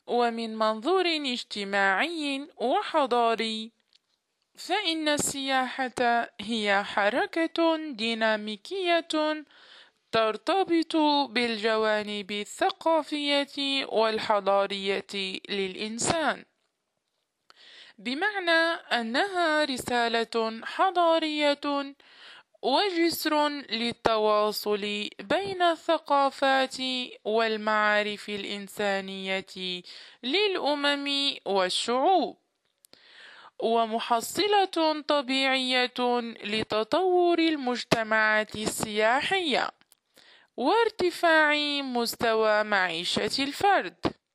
ومن منظور اجتماعي وحضاري، فإن السياحة هي حركة ديناميكية ترتبط بالجوانب الثقافية والحضارية للإنسان، بمعنى أنها رسالة حضارية وجسر للتواصل بين الثقافات والمعارف الإنسانية للأمم والشعوب، ومحصلة طبيعية لتطور المجتمعات السياحية وارتفاع مستوى معيشة الفرد.